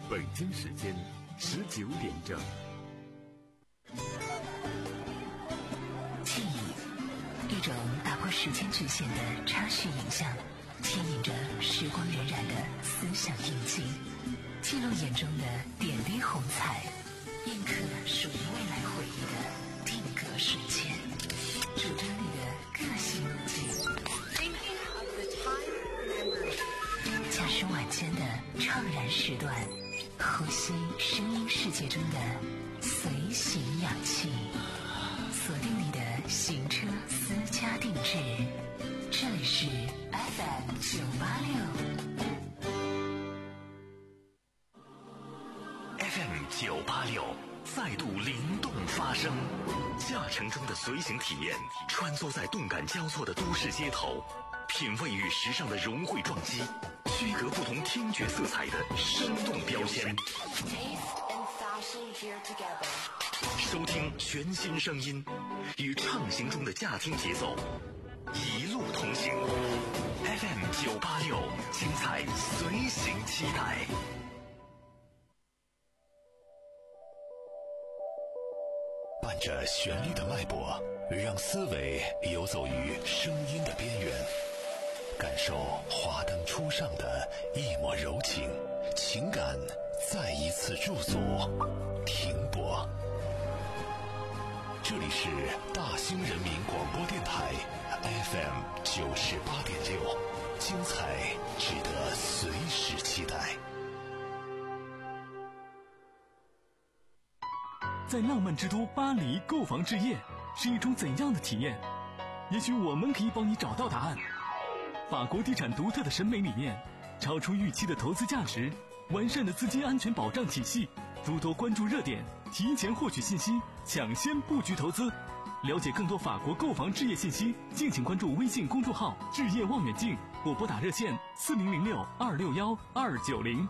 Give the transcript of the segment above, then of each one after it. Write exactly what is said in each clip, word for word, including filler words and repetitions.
北京时间十九点整。 记忆，一种打破时间局限的插叙影像，牵引着时光荏苒的思想印记，记录眼中的点滴红彩，印刻属于未来回忆的定格瞬间，主张你的个性路径。驾驶晚间的怅然时段，呼吸声音世界中的随行氧气，锁定你的行车私家定制，这里是 F M 九八六 F M 九八六再度灵动发声，驾乘中的随行体验，穿梭在动感交错的都市街头，品味与时尚的融汇撞击，区隔不同听觉色彩的生动标签，收听全新声音，与畅行中的驾听节奏一路同行。 F M 九八六，精彩随行期待。伴着旋律的脉搏，让思维游走于声音的边缘，感受华灯初上的一抹柔情，情感再一次驻足停泊。这里是大兴人民广播电台 F M 九十八点六，精彩值得随时期待。 在浪漫之都巴黎购房置业是一种怎样的体验？也许我们可以帮你找到答案。法国地产独特的审美理念，超出预期的投资价值，完善的资金安全保障体系，诸多关注热点，提前获取信息，抢先布局投资。了解更多法国购房置业信息，敬请关注微信公众号置业望远镜，或拨打热线四零零六二六幺二九零。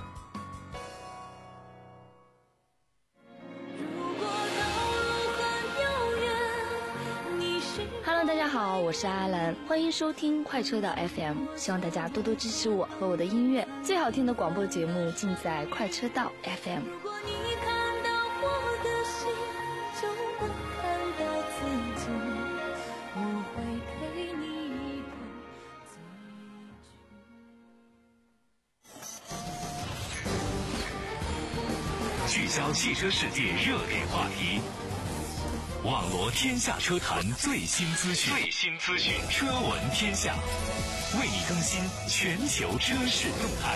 Hello， 大家好，我是阿兰，欢迎收听快车道 F M， 希望大家多多支持我和我的音乐，最好听的广播节目尽在快车道 F M。 如果你看到我的心，就能看到自己，我会陪你一同聚焦汽车世界热点话题，网罗天下车坛最新资讯，最新资讯，车闻天下，为你更新全球车市动态。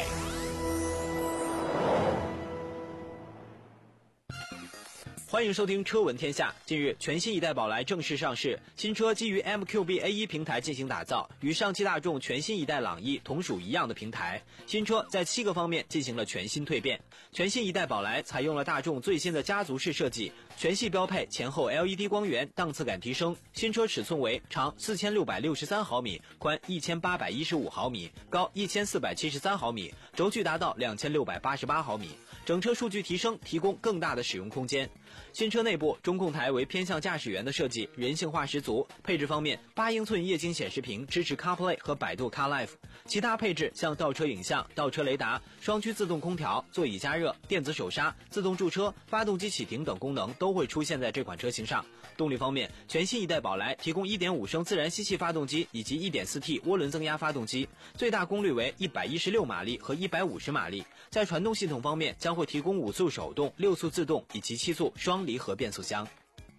欢迎收听车闻天下。近日，全新一代宝来正式上市，新车基于 M Q B A 一 平台进行打造，与上汽大众全新一代朗逸同属一样的平台。新车在七个方面进行了全新蜕变。全新一代宝来采用了大众最新的家族式设计，全系标配前后 L E D 光源，档次感提升。新车尺寸为长四千六百六十三毫米，宽一千八百一十五毫米，高一千四百七十三毫米，轴距达到两千六百八十八毫米。整车数据提升，提供更大的使用空间。新车内部中控台为偏向驾驶员的设计，人性化十足。配置方面，八英寸液晶显示屏支持 CarPlay 和百度 CarLife， 其他配置像倒车影像、倒车雷达、双区自动空调、座椅加热、电子手刹、自动驻车、发动机启停等功能都会出现在这款车型上。动力方面，全新一代宝来提供 一点五升自然吸气发动机以及 一点四T 涡轮增压发动机，最大功率为一百一十六马力和一百五十马力。在传动系统方面，将会提供五速手动、六速自动以及七速双离合变速箱。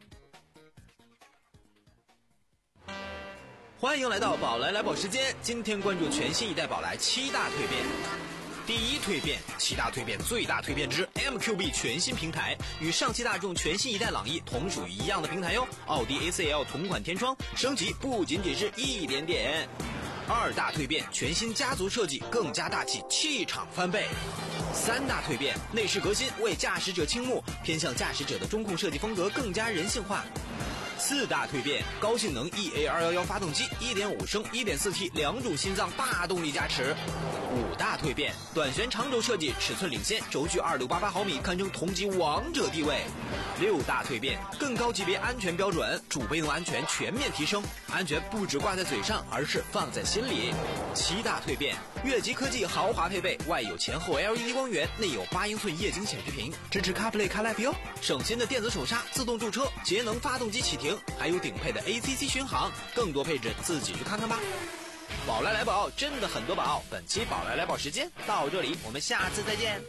欢迎来到宝来来宝时间，今天关注全新一代宝来七大蜕变。第一蜕变，七大蜕变最大蜕变之 M Q B 全新平台，与上汽大众全新一代朗逸同属于一样的平台哟。奥迪 A C L 同款天窗升级不仅仅是一点点。二大蜕变，全新家族设计更加大气，气场翻倍。三大蜕变，内饰革新，为驾驶者倾慕，偏向驾驶者的中控设计风格更加人性化。四大蜕变，高性能 E A 二一一发动机 一点五升 一点四T 两种心脏大动力加持。 五大蜕变，短悬长轴设计，尺寸领先，轴距二六八八毫米，堪称同级王者地位。六大蜕变，更高级别安全标准，主被动安全全面提升，安全不只挂在嘴上，而是放在心里。七大蜕变，越级科技豪华配备，外有前后 L E D 光源，内有八英寸液晶显示屏，支持 CarPlay CarLife 哟，省心的电子手刹，自动驻车，节能发动机启停，还有顶配的 A C C 巡航，更多配置自己去看看吧。宝来来宝，真的很多宝。本期宝来来宝时间到这里，我们下次再见。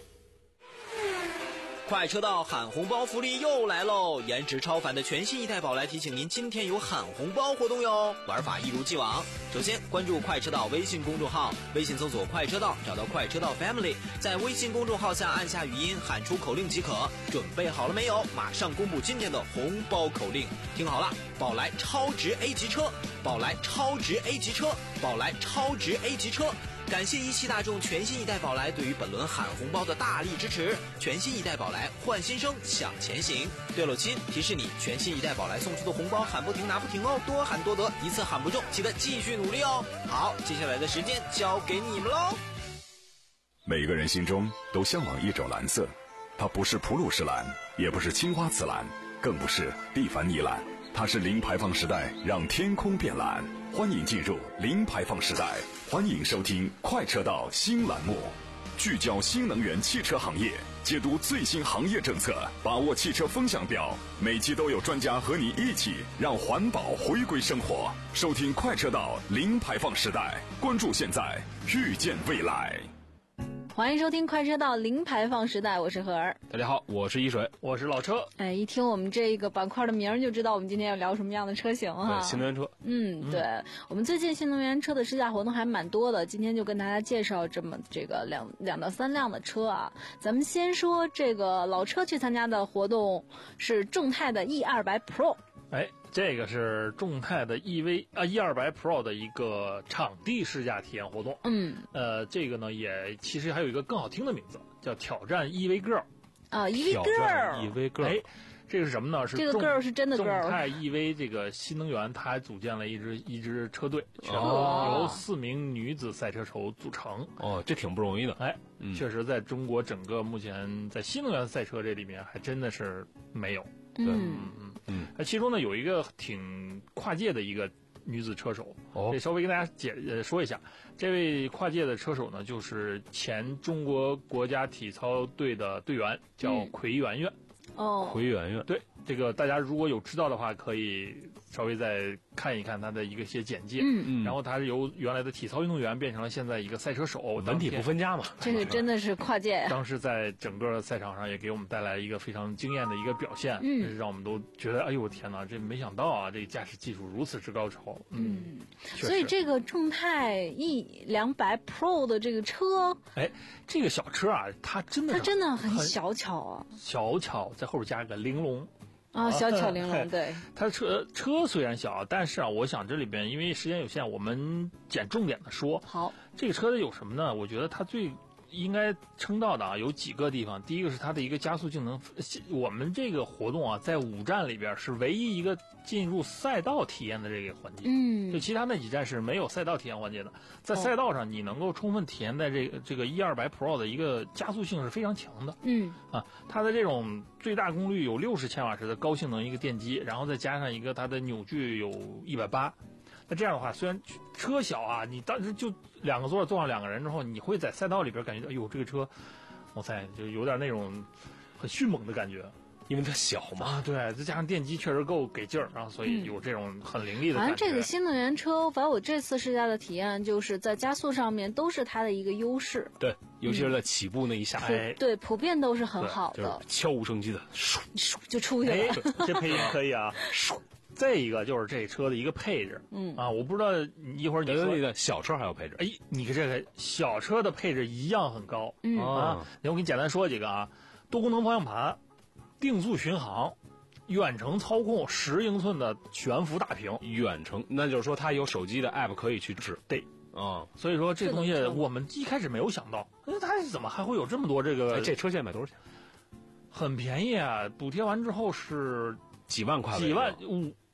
快车道喊红包福利又来喽！颜值超凡的全新一代宝来提醒您，今天有喊红包活动哟，玩法一如既往。首先关注快车道微信公众号，微信搜索快车道，找到快车道 Family， 在微信公众号下按下语音，喊出口令即可。准备好了没有？马上公布今天的红包口令，听好了，宝来超值 A 级车，宝来超值 A 级车，宝来超值 A 级车。感谢一汽大众全新一代宝来对于本轮喊红包的大力支持，全新一代宝来换新生向前行。对了亲，提示你，全新一代宝来送出的红包喊不停拿不停哦，多喊多得，一次喊不中记得继续努力哦。好，接下来的时间交给你们喽。 每个人心中都向往一种蓝色，它不是普鲁士蓝，也不是青花瓷蓝，更不是蒂凡尼蓝，它是零排放时代让天空变蓝。欢迎进入零排放时代，欢迎收听快车道新栏目，聚焦新能源汽车行业，解读最新行业政策，把握汽车风向标。每期都有专家和你一起让环保回归生活。收听快车道零排放时代，关注现在，预见未来。 欢迎收听快车道零排放时代，我是何儿。 大家好，我是一水， 我是老车。 哎，一听我们这个板块的名儿就知道我们今天要聊什么样的车型哈。 新能源车。 嗯，嗯对，我们最近新能源车的试驾活动还蛮多的，今天就跟大家介绍这么这个两两到三辆的车啊。咱们先说这个老车去参加的活动是众泰的 E 二百 Pro。 哎，这个是众泰的 E V 啊 E 二百 Pro 的一个场地试驾体验活动。 嗯， 呃，这个呢也其实还有一个更好听的名字，叫挑战 E V Girl。 啊 ，E V Girl，E V Girl。 哎，这个是什么呢？是这个 girl 是真的 girl。 众泰 E V 这个新能源，它还组建了一支一支车队，全部哦由四名女子赛车手组成。 哦，这挺不容易的。 哎， 嗯、 确实，在中国整个目前在新能源赛车这里面，还真的是没有。 嗯嗯嗯嗯，那其中呢有一个挺跨界的一个女子车手， 哦， 这稍微跟大家解呃说一下，这位跨界的车手呢，就是前中国国家体操队的队员，叫奎媛媛。 哦， 奎媛媛， 对，这个大家如果有知道的话，可以稍微再看一看他的一个些简介。 嗯嗯，然后他是由原来的体操运动员变成了现在一个赛车手， 文体不分家嘛。 这个真的是跨界。 当时在整个赛场上也给我们带来一个非常惊艳的一个表现， 嗯， 让我们都觉得哎呦天哪，这没想到啊，这驾驶技术如此之高超。 嗯，所以这个众泰 E 两百 Pro 的这个车， 哎，这个小车啊，它真的它真的很小巧啊， 小巧，在后边加个玲珑。 啊，小巧玲珑，对。 它车车虽然小，但是啊，我想这里边因为时间有限，我们捡重点的说。 好， 这个车有什么呢？我觉得它最应该称道的啊，有几个地方。第一个是它的一个加速性能，我们这个活动啊，在五站里边是唯一一个进入赛道体验的这个环节。 嗯， 就其他那几站是没有赛道体验环节的。在赛道上，你能够充分体验在这个这个 E 二百 Pro 的一个加速性是非常强的。 嗯， 啊，它的这种最大功率有六十千瓦时的高性能一个电机，然后再加上一个它的扭矩有一百八。那这样的话，虽然车小啊，你当时就两个座坐上两个人之后，你会在赛道里边感觉到，哎呦，这个车，哇塞，就有点那种很迅猛的感觉。 因为它小嘛， 啊，对，再加上电机确实够给劲儿，然后所以有这种很凌厉的感觉。 反正这个新能源车，反正我这次试驾的体验就是在加速上面都是它的一个优势。 对，尤其是在起步那一下， 哎，对，普遍都是很好的， 就是悄无声息的，唰唰就出去了。 哎，这配音可以啊，唰。再一个就是这车的一个配置， 嗯啊，我不知道一会儿你说的小车还有配置， 哎，你看这个小车的配置一样很高， 嗯啊，我给你简单说几个啊，多功能方向盘，定速巡航，远程操控，十英寸的悬浮大屏， 远程，那就是说它有手机的 app 可以去治， 对。 啊、 嗯，所以说这东西我们一开始没有想到，哎，它怎么还会有这么多这个？ 哎、这车现在买多少钱？ 很便宜啊，补贴完之后是几万块， 几万五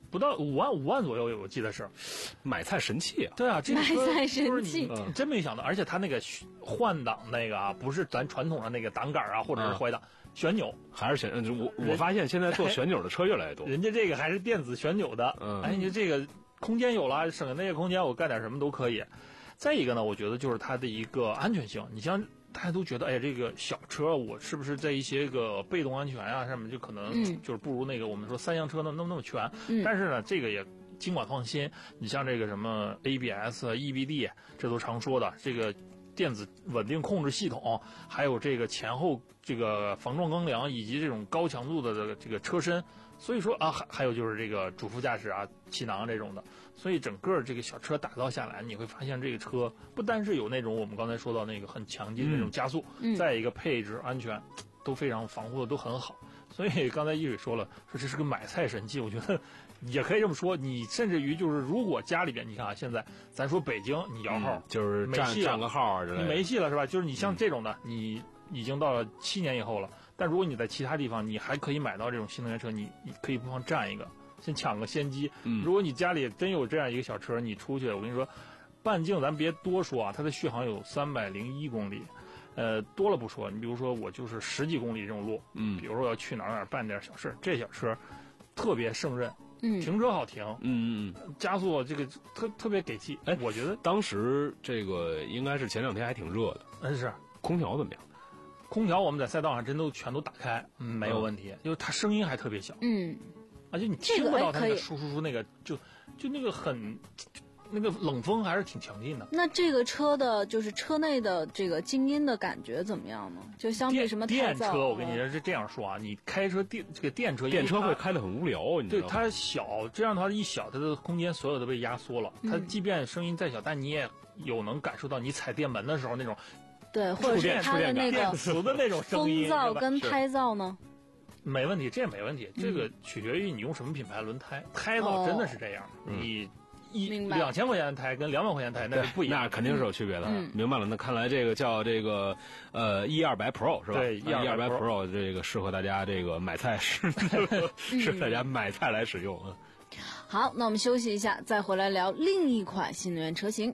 不到五万五万左右，我记得是买菜神器啊！ 对啊，这个车买菜神就是器你真没想到，而且它那个换挡那个啊，不是咱传统的那个挡杆啊，或者是怀档、嗯、旋钮， 还是旋。我我发现现在做旋钮的车越来越多， 人家这个还是电子旋钮的。嗯，哎，你这个空间有了，省下那个空间，我干点什么都可以。再一个呢，我觉得就是它的一个安全性。你像大家都觉得，哎，这个小车我是不是在一些个被动安全啊上面就可能就是不如那个我们说三厢车那那么那么全？嗯、但是呢，这个也尽管放心。你像这个什么 A B S、E B D， 这都常说的这个电子稳定控制系统，还有这个前后这个防撞钢梁以及这种高强度的这个这个车身。所以说啊，还还有就是这个主副驾驶啊、气囊这种的，所以整个这个小车打造下来，你会发现这个车不单是有那种我们刚才说到那个很强劲的那种加速，嗯、再一个配置、安全都非常防护的都很好。所以刚才一水说了，说这是个买菜神器，我觉得也可以这么说。你甚至于就是如果家里边，你看啊，现在咱说北京，你摇号、 嗯、就是占占个号之类的， 你没戏了是吧？就是你像这种的，嗯、你已经到了七年以后了。但如果你在其他地方，你还可以买到这种新能源车，你你可以不妨占一个，先抢个先机。嗯，如果你家里真有这样一个小车，你出去，我跟你说，半径咱别多说啊，它的续航有三百零一公里，呃，多了不说，你比如说我就是十几公里这种路，嗯，比如说我要去哪儿哪儿办点小事，这小车特别胜任，嗯，停车好停， 嗯嗯嗯， 加速这个特特别给气。哎，我觉得当时这个应该是前两天还挺热的， 嗯是， 空调怎么样？ 空调我们在赛道上真都全都打开，嗯，没有问题，因为它声音还特别小， 嗯， 而且你听不到它那个舒舒舒那个，就就那个很，那个冷风还是挺强劲的。 那这个车的就是车内的这个静音的感觉怎么样呢？就相比什么电车，我跟你说是这样说啊，你开车电这个电车， 电车会开得很无聊，你知道吗？ 对，它小，这样的话一小，它的空间所有都被压缩了， 嗯、 它即便声音再小，但你也有能感受到你踩电门的时候那种。 对，或者是它的那个磁的那种声音， 风噪跟胎噪呢？ 没问题，这也没问题。这个取决于你用什么品牌轮胎，胎噪真的是这样。你一两千块钱的胎跟两百块钱的胎那是不一样， 那肯定是有区别的。明白了，那看来这个叫这个呃 E 二百 Pro 是吧？ 对 ，E 二百 Pro 这个适合大家这个买菜适适合大家买菜来使用啊。 好，那我们休息一下，再回来聊另一款新能源车型。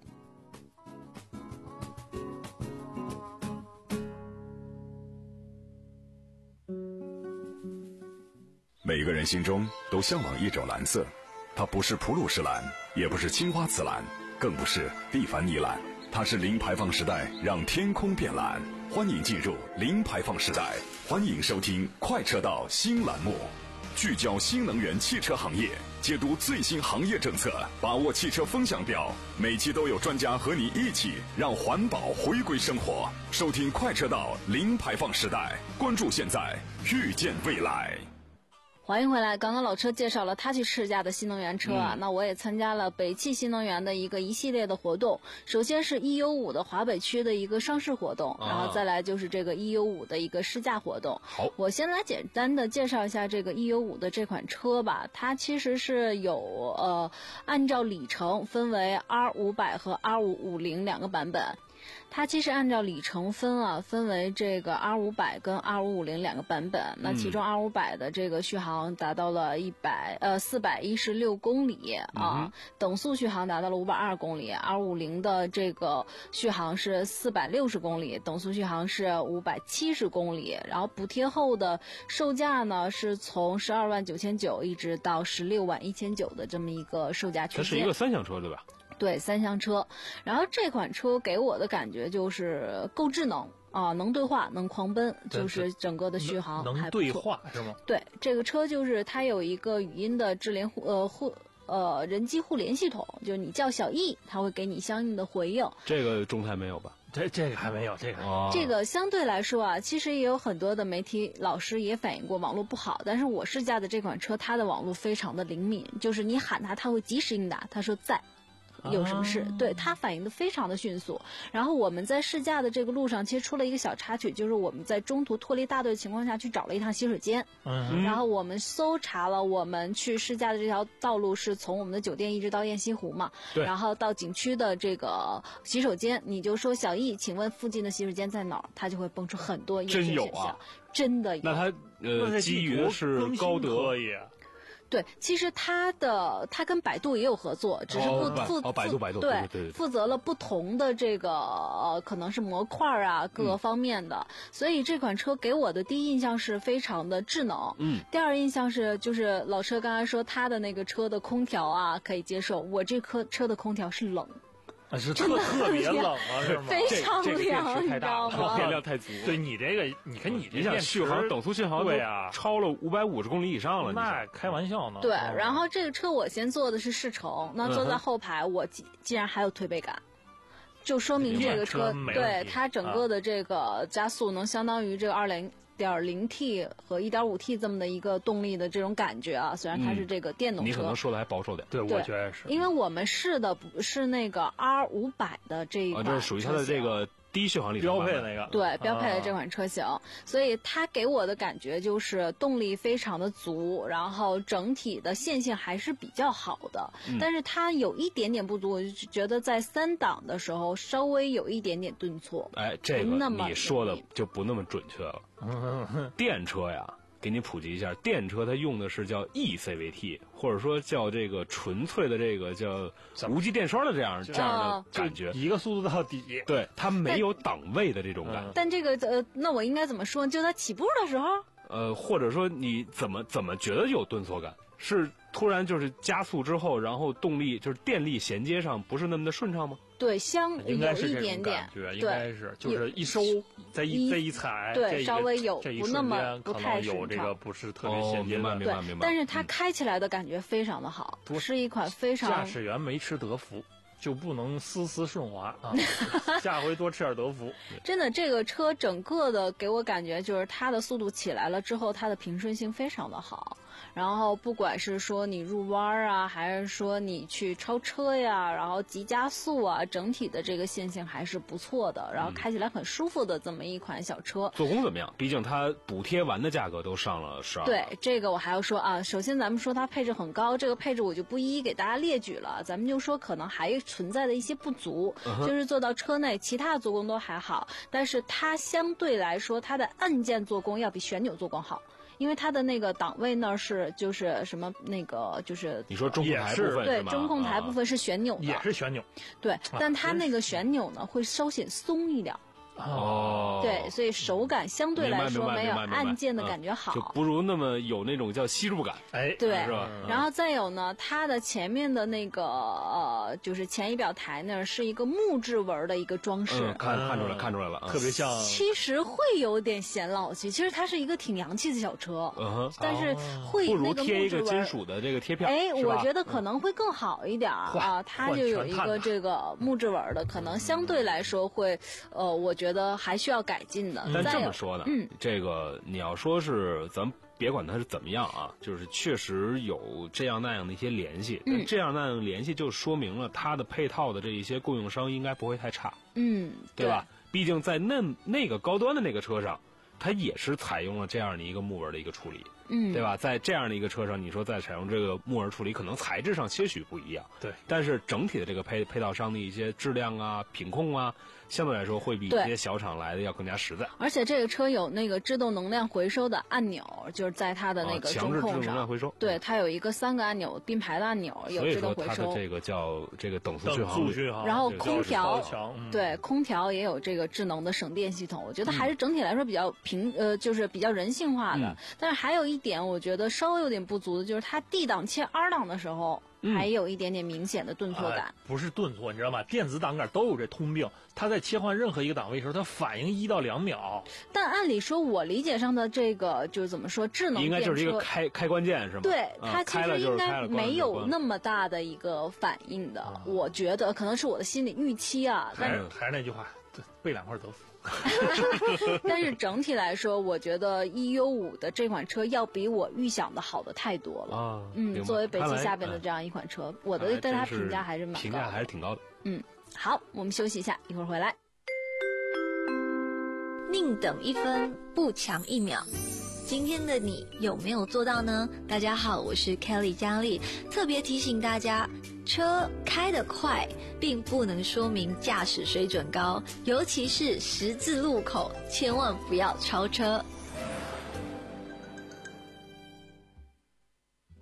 每个人心中都向往一种蓝色，它不是普鲁士蓝，也不是青花瓷蓝，更不是蒂凡尼蓝，它是零排放时代让天空变蓝。欢迎进入零排放时代，欢迎收听快车道新栏目，聚焦新能源汽车行业，解读最新行业政策，把握汽车风向标。每期都有专家和你一起让环保回归生活。收听快车道零排放时代，关注现在，遇见未来。 欢迎回来。刚刚老车介绍了他去试驾的新能源车啊、嗯，那我也参加了北汽新能源的一个一系列的活动。首先是 E U 五的华北区的一个上市活动，啊、然后再来就是这个 E U 五的一个试驾活动。 好， 我先来简单的介绍一下这个 E U 五的这款车吧。它其实是有呃按照里程分为 R 五百 和 R 五五零两个版本。它其实按照里程分啊，分为这个 R 五百 跟 R 五五零两个版本。那其中 R 五百 的这个续航达到了一百呃四百一十六公里啊、嗯，等速续航达到了五百二十公里。R 五五零的这个续航是四百六十公里，等速续航是五百七十公里。然后补贴后的售价呢，是从十二万九千九一直到十六万一千九的这么一个售价区间。 这是一个三厢车对吧？ 对，三厢车。然后这款车给我的感觉就是够智能啊，能对话，能狂奔，就是整个的续航能对话是吗？ 对，这个车就是它有一个语音的智联互呃互呃人机互联系统，就是你叫小易，它会给你相应的回应。 这个众泰没有吧？ 这这个还没有，这个、 哦、 这个相对来说啊，其实也有很多的媒体老师也反映过网络不好，但是我试驾的这款车，它的网络非常的灵敏，就是你喊它，它会及时应答，它说在。有什么事、啊、对它反应的非常的迅速。然后我们在试驾的这个路上其实出了一个小插曲，就是我们在中途脱离大队的情况下去找了一趟洗手间、嗯、然后我们搜查了我们去试驾的这条道路是从我们的酒店一直到雁西湖嘛， 对， 然后到景区的这个洗手间，你就说小易请问附近的洗手间在哪儿，它就会蹦出很多真有啊， 真的有。 那它呃基于的是高德， 对，其实它的它跟百度也有合作，只是不哦负哦百度百度对对对对负责了不同的这个呃可能是模块啊各个方面的， 嗯、 所以这款车给我的第一印象是非常的智能。 嗯， 第二印象是就是老车刚才说它的那个车的空调啊可以接受，我这颗车的空调是冷。 啊，是特特别冷啊，是吗？ 非常这个凉， 你知道吗？ 电量太足。 对你这个，你看你这你想续航等速续航对啊， 超了五百五十公里以上了， 那开玩笑呢。 对，然后这个车我先坐的是世城，那坐在后排，我竟竟然还有推背感。就说明这个车对它整个的这个加速能相当于这个二零点零 T 和一点五 T 这么的一个动力的这种感觉啊，虽然它是这个电动车， 嗯、你可能说的还保守点。 对，我觉得是， 因为我们试的不是那个 R 五百的这一款、 啊，这是属于它的这个低续航里程标配的那个， 对，标配的这款车型，啊、所以它给我的感觉就是动力非常的足，然后整体的线性还是比较好的， 嗯、 但是它有一点点不足，我就觉得在三档的时候稍微有一点点顿挫。 哎，这个你说的就不那么准确了。电车呀，给你普及一下，电车它用的是叫 E C V T， 或者说叫这个纯粹的这个叫无级电双的这样这样的感觉， 一个速度到底。 对，它没有档位的这种感。 但这个呃，那我应该怎么说？就在起步的时候， 呃，或者说你怎么怎么觉得有顿挫感？是突然就是加速之后，然后动力就是电力衔接上不是那么的顺畅吗？ 对，相有一点点， 应该是就是一收再一再一踩， 对，稍微有不那么不太有这个不是特别衔接的， 对，但是它开起来的感觉非常的好，是一款非常驾驶员没吃德芙。就不能丝丝顺滑啊！下回多吃点德芙。 真的，这个车整个的给我感觉就是它的速度起来了之后，它的平顺性非常的好。然后不管是说你入弯啊，还是说你去超车呀，然后急加速啊，整体的这个线性还是不错的。然后开起来很舒服的这么一款小车。 做工怎么样？毕竟它补贴完的价格都上了十二。 对，这个我还要说啊。首先咱们说它配置很高，这个配置我就不一一给大家列举了。咱们就说可能还存在的一些不足， 嗯、 就是做到车内其他的做工都还好，但是它相对来说它的按键做工要比旋钮做工好。因为它的那个档位那儿是就是什么那个就是你说中控台部分对中控台部分是旋钮的， 也是旋钮， 对，但它那个旋钮呢会稍显松一点。 哦， 对，所以手感相对来说没有按键的感觉好， 就不如那么有那种叫吸入感。 哎， 对， 是吧？ 然后再有呢，它的前面的那个呃，就是前仪表台那儿是一个木质纹的一个装饰， 嗯、看看出来，看出来了， 特别像。 其实会有点显老气，其实它是一个挺洋气的小车， 嗯哼， 但是会那个木质纹， 不如贴一个金属的这个贴片。 哎，我觉得可能会更好一点啊，它就有一个这个木质纹的，可能相对来说会，呃，我觉得还需要改进的。 但这么说呢， 嗯， 这个你要说是咱们别管它是怎么样啊，就是确实有这样那样的一些联系， 嗯， 这样那样的联系就说明了它的配套的这一些供应商应该不会太差， 嗯， 对吧？毕竟在那那个高端的那个车上，它也是采用了这样的一个木纹的一个处理。 嗯， 对吧？在这样的一个车上，你说再采用这个木纹处理，可能材质上些许不一样， 对， 但是整体的这个配配套商的一些质量啊、品控啊，相对来说会比一些小厂来的要更加实在。 而且这个车有那个制动能量回收的按钮，就是在它的那个中控上， 强制制动能量回收。 对，它有一个三个按钮并排的按钮，有制动回收。 所以说它的这个叫这个等速续航。 等速续航。 然后空调， 嗯、 对，空调也有这个智能的省电系统。我觉得还是整体来说比较平，呃，就是比较人性化的。 嗯、 但是还有一点，我觉得稍微有点不足的就是它 D 档切 R 档的时候， 嗯、 还有一点点明显的顿挫感、 呃。不是顿挫，你知道吗？电子档杆都有这通病，它在切换任何一个档位的时候，它反应一到两秒。 但按理说，我理解上的这个就是怎么说，智能电车应该就是一个开开关键是吗？ 对，它其实应该没有那么大的一个反应的。 啊、 我觉得可能是我的心理预期啊。 还是还是那句话，备两块德芙。 但是整体来说，我觉得 E U 五的这款车要比我预想的好的太多了。 啊， 嗯，作为北汽下边的这样一款车， 嗯、 我的对它评价还是蛮高的， 评价还是挺高的。 嗯，好，我们休息一下，一会儿回来。 宁等一分，不强一秒。今天的你有没有做到呢？大家好，我是 Kelly 佳丽，特别提醒大家，车开得快并不能说明驾驶水准高，尤其是十字路口，千万不要超车。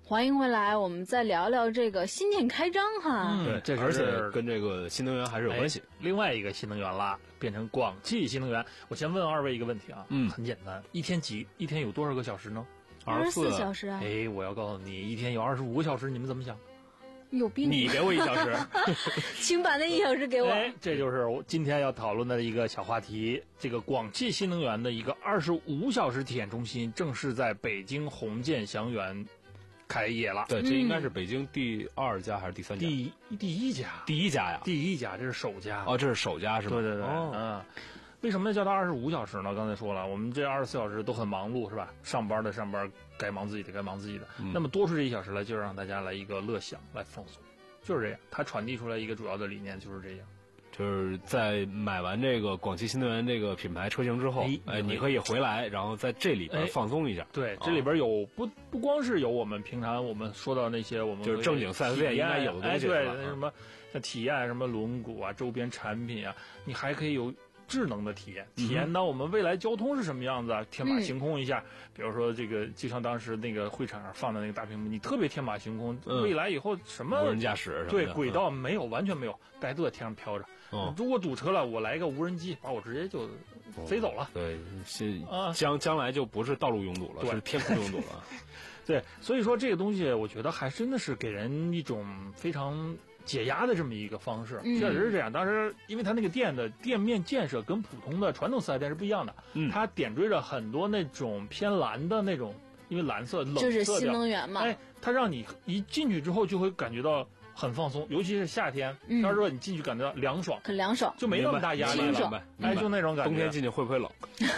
欢迎回来，我们再聊聊这个新店开张哈。 嗯， 对， 这是而且跟这个新能源还是有关系。 哎、另外一个新能源啦，变成广汽新能源。我先问二位一个问题啊， 嗯， 很简单，一天几一天有多少个小时呢？ 二十四小时啊。 哎，我要告诉你，一天有二十五个小时，你们怎么想？ 有病！ 你给我一小时， 请把那一小时给我。 哎，这就是我今天要讨论的一个小话题。这个广汽新能源的一个二十五小时体验中心，正式在北京红建祥园开业了。 对，这应该是北京第二家还是第三家？ 第第一家， 第一家呀， 第一家，这是首家。 哦，这是首家是吧？ 对对对， 哦、 嗯。为什么叫它二十五小时呢？刚才说了，我们这二十四小时都很忙碌，是吧？上班的上班，该忙自己的该忙自己的。嗯、那么多出这一小时来，就让大家来一个乐享，来放松，就是这样。它传递出来一个主要的理念就是这样。 就是在买完这个广汽新能源这个品牌车型之后，哎，哎你可以回来，然后在这里边放松一下。 对，这里边有不不光是有我们平常我们说到那些我们就是正经四 S 店应该有的东西， 哎，对，那什么像体验什么轮毂啊、周边产品啊，你还可以有智能的体验，体验到我们未来交通是什么样子啊，天马行空一下。嗯、比如说这个，就像当时那个会场上放的那个大屏幕，你特别天马行空。嗯、未来以后什么无人驾驶， 对，轨道没有，完全没有，大家都在天上飘着。哦、如果堵车了，我来一个无人机，把我直接就飞走了。 哦、对，是将将来就不是道路拥堵了，是天空拥堵了。 对，所以说这个东西，我觉得还真的是给人一种非常解压的这么一个方式， 嗯、 确实是这样。当时因为它那个店的店面建设跟普通的传统四 S 店是不一样的， 嗯、 它点缀着很多那种偏蓝的那种，因为蓝色冷色调， 就是新能源嘛。 哎，它让你一进去之后就会感觉到很放松，尤其是夏天，天热你进去感觉到凉爽， 很凉爽， 就没那么大压力了。哎，就那种感觉。 冬天进去会不会冷？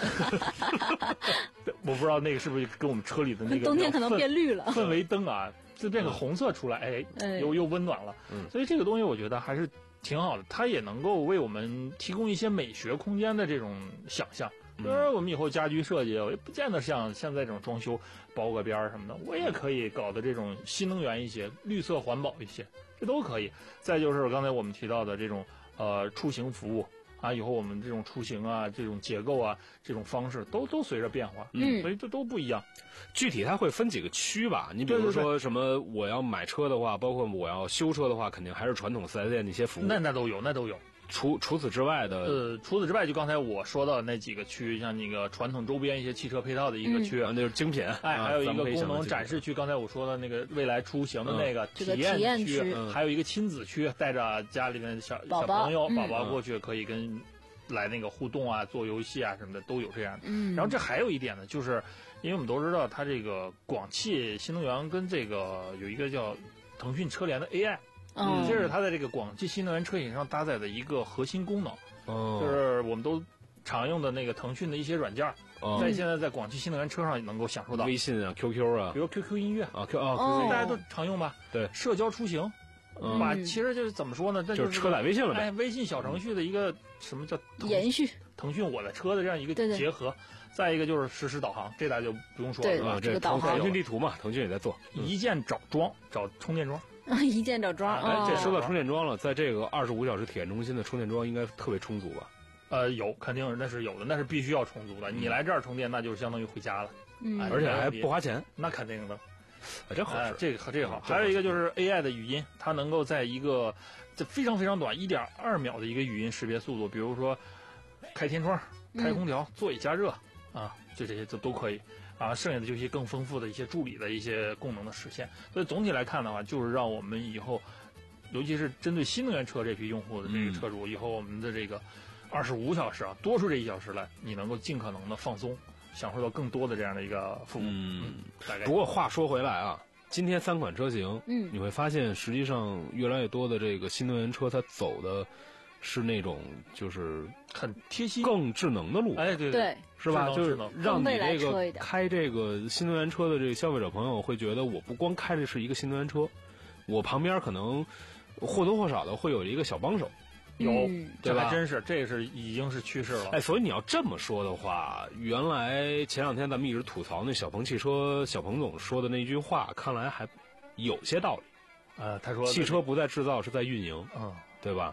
我不知道那个是不是跟我们车里的那个冬天可能变绿了氛围灯啊，就变个红色出来，哎， 哎又又温暖了。 嗯， 所以这个东西我觉得还是挺好的，它也能够为我们提供一些美学空间的这种想象。比如说我们以后家居设计，我也不见得像现在这种装修包个边儿什么的，我也可以搞的这种新能源一些、绿色环保一些，这都可以。再就是刚才我们提到的这种呃出行服务啊，以后我们这种出行啊、这种结构啊、这种方式都都随着变化， 嗯， 所以这都不一样。 具体它会分几个区吧？你比如说什么，我要买车的话，包括我要修车的话，肯定还是传统四 S 店那些服务。 那那都有，那都有。 除除此之外的， 呃，除此之外，就刚才我说到的那几个区，像那个传统周边一些汽车配套的一个区， 嗯、那就是精品。 哎，还有一个功能展示区，刚才我说的那个未来出行的那个体验区， 嗯嗯、还有一个亲子区，带着家里面的小宝宝小朋友、 嗯、 宝宝过去可以跟来那个互动啊，做游戏啊什么的都有这样的。 嗯， 然后这还有一点呢，就是因为我们都知道，它这个广汽新能源跟这个有一个叫腾讯车联的 A I。 嗯， 这是它在这个广汽新能源车型上搭载的一个核心功能， 哦， 就是我们都常用的那个腾讯的一些软件， 哦、 在现在在广汽新能源车上也能够享受到。 微信啊 ，Q Q 啊， 比如 Q Q 音乐啊，Q 啊， 哦， 大家都常用吧？ 对， 社交出行， 嗯、 把其实就是怎么说呢？这就是车载微信了呗。 哎，微信小程序的一个什么叫延续？ 腾讯我的车的这样一个结合。 对对， 再一个就是实时导航，这大家就不用说了， 是吧？ 这个导航， 腾讯地图嘛，腾讯也在做， 一键找桩，找充电桩。 一键找桩， 哎，这说到充电桩了，在这个二十五小时体验中心的充电桩应该特别充足吧？ 呃，有，肯定那是有的，那是必须要充足的。你来这儿充电，那就是相当于回家了， 嗯， 哎、 而且还不花钱， 那肯定的， 哎，真合适。 哎、这个这个好，还有一个就是 A I 的语音，它能够在一个这非常非常短一点二秒的一个语音识别速度，比如说开天窗、开空调、座椅加热啊，就这些都都可以。啊，剩下的就一些更丰富的一些助理的一些功能的实现，所以总体来看的话，就是让我们以后，尤其是针对新能源车这批用户的这个车主，嗯、以后我们的这个二十五小时啊，多出这一小时来，你能够尽可能的放松，享受到更多的这样的一个服务。 嗯， 大概。 不过话说回来啊，今天三款车型， 嗯， 你会发现实际上越来越多的这个新能源车，它走的是那种就是很贴心、 更智能的路， 哎，对对， 是吧？就是让你这个开这个新能源车的这个消费者朋友会觉得，我不光开的是一个新能源车，我旁边可能或多或少的会有一个小帮手， 有， 嗯、 这还真是，这是已经是趋势了。 哎，所以你要这么说的话，原来前两天咱们一直吐槽那小鹏汽车小鹏总说的那句话，看来还有些道理。 呃，他说汽车不在制造，是在运营， 嗯， 对吧？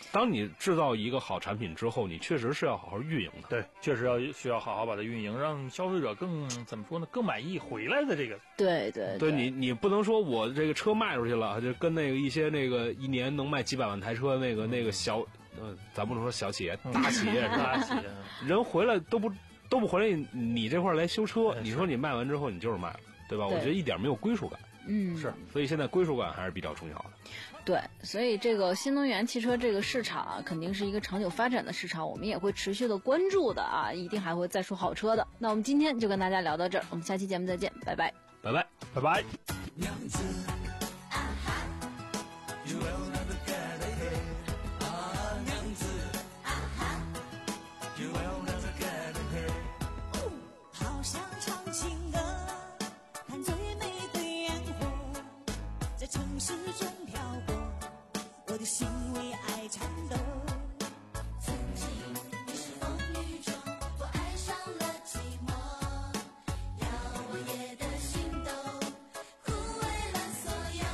当你制造一个好产品之后，你确实是要好好运营它。 对，确实要需要好好把它运营，让消费者更怎么说呢？更满意回来的这个。 对对对，你你不能说我这个车卖出去了，就跟那个一些那个一年能卖几百万台车那个那个小，呃，咱不能说小企业，大企业是吧？ 大企业人回来都不都不回来，你这块来修车，你说你卖完之后你就是卖了，对吧？ 对我觉得一点没有归属感。 嗯， 是，所以现在归属感还是比较重要的。 对，所以这个新能源汽车这个市场啊，肯定是一个长久发展的市场，我们也会持续的关注的啊，一定还会再出好车的。那我们今天就跟大家聊到这儿，我们下期节目再见，拜拜， 拜拜， 拜拜。 娘子，啊哈 ，You will never get ahead。啊，娘子，啊哈 ，You will never get ahead。好想唱情歌，看最美的烟火，在城市中飘过，我的心为爱颤抖。曾经你是风雨中，我爱上了寂寞，要我也的心都枯萎了所有。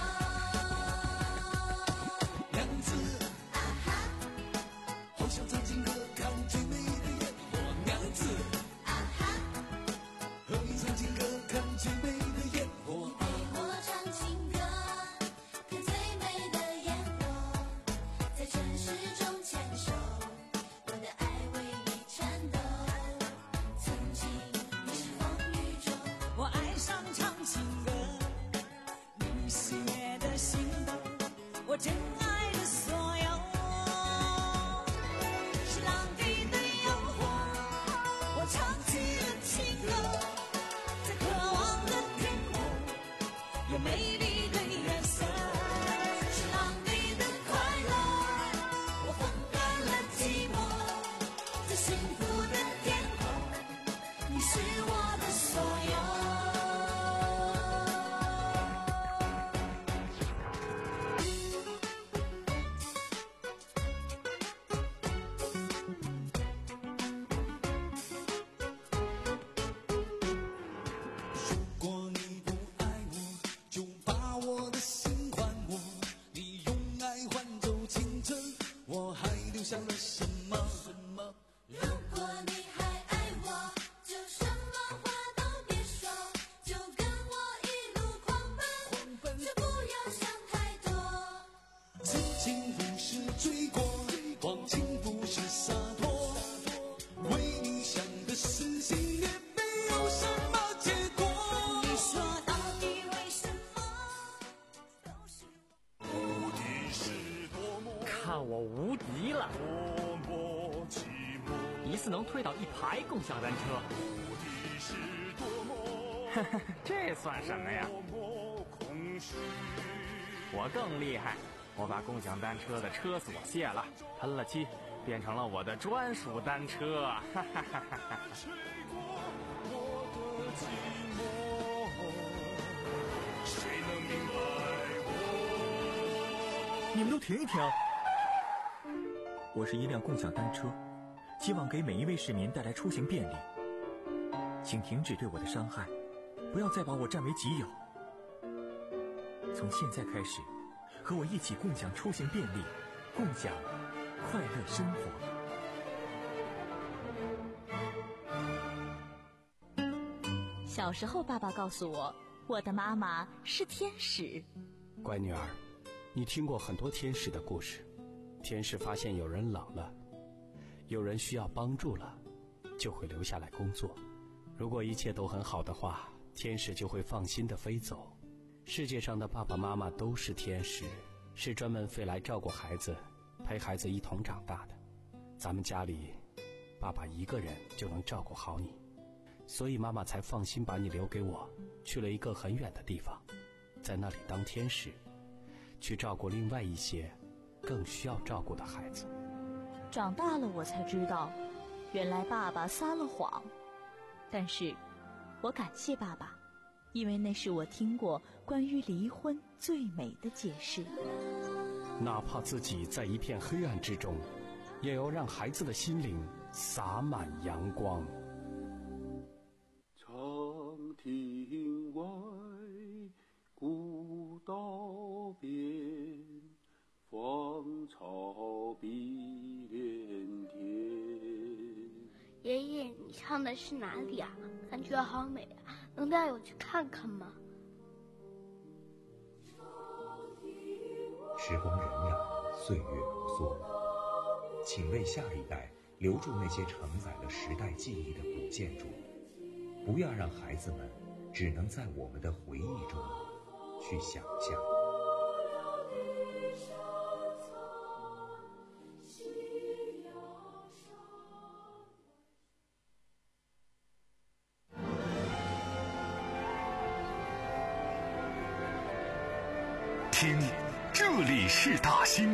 娘子，啊哈，好想唱情歌，看最美的烟火。娘子，啊哈，和你唱情歌，看最美的烟火。陪我唱情歌，看最美的烟火，在城市中牵手，我的爱为你颤抖。曾经你是风雨中，我爱上唱情歌，你喜悦的心动，我真爱的所有。是浪里的诱惑，我唱起了情歌，在渴望的天空，有美丽的月色。是浪里的快乐，我风干了寂寞，在幸福的天空，你是我的所有。如果你不爱我，就把我的心还我。你用爱换走青春，我还留下了什么？什么？如果你还爱我，就什么话都别说，就跟我一路狂奔，就不要想太多。曾经不是追过，忘情不是洒脱，为你想的事情也没有什么结果。你说到底为什么都是无敌是多么看我无敌了！ 多么寂寞， 一次能推倒一排共享单车， 无敌是多么这算什么呀？ 多么空虚。 我更厉害，我把共享单车的车锁卸了，喷了漆，变成了我的专属单车。哈哈哈哈哈！ 吹过我的寂寞，谁能明白我？ 你们都停一停！我是一辆共享单车，希望给每一位市民带来出行便利。请停止对我的伤害，不要再把我占为己有。从现在开始，和我一起共享出行便利，共享快乐生活。 小时候，爸爸告诉我，我的妈妈是天使。 乖女儿，你听过很多天使的故事。天使发现有人冷了，有人需要帮助了，就会留下来工作。如果一切都很好的话，天使就会放心地飞走。世界上的爸爸妈妈都是天使，是专门飞来照顾孩子，陪孩子一同长大的。咱们家里，爸爸一个人就能照顾好你，所以妈妈才放心把你留给我，去了一个很远的地方，在那里当天使，去照顾另外一些更需要照顾的孩子。 长大了我才知道，原来爸爸撒了谎。但是我感谢爸爸，因为那是我听过关于离婚最美的解释。 哪怕自己在一片黑暗之中，也要让孩子的心灵洒满阳光。 长亭外，古道边，芳草碧唱的是哪里啊？感觉好美啊，能带我去看看吗？ 时光荏苒，岁月如梭，请为下一代留住那些承载了时代记忆的古建筑，不要让孩子们只能在我们的回忆中去想象。 听，这里是大兴。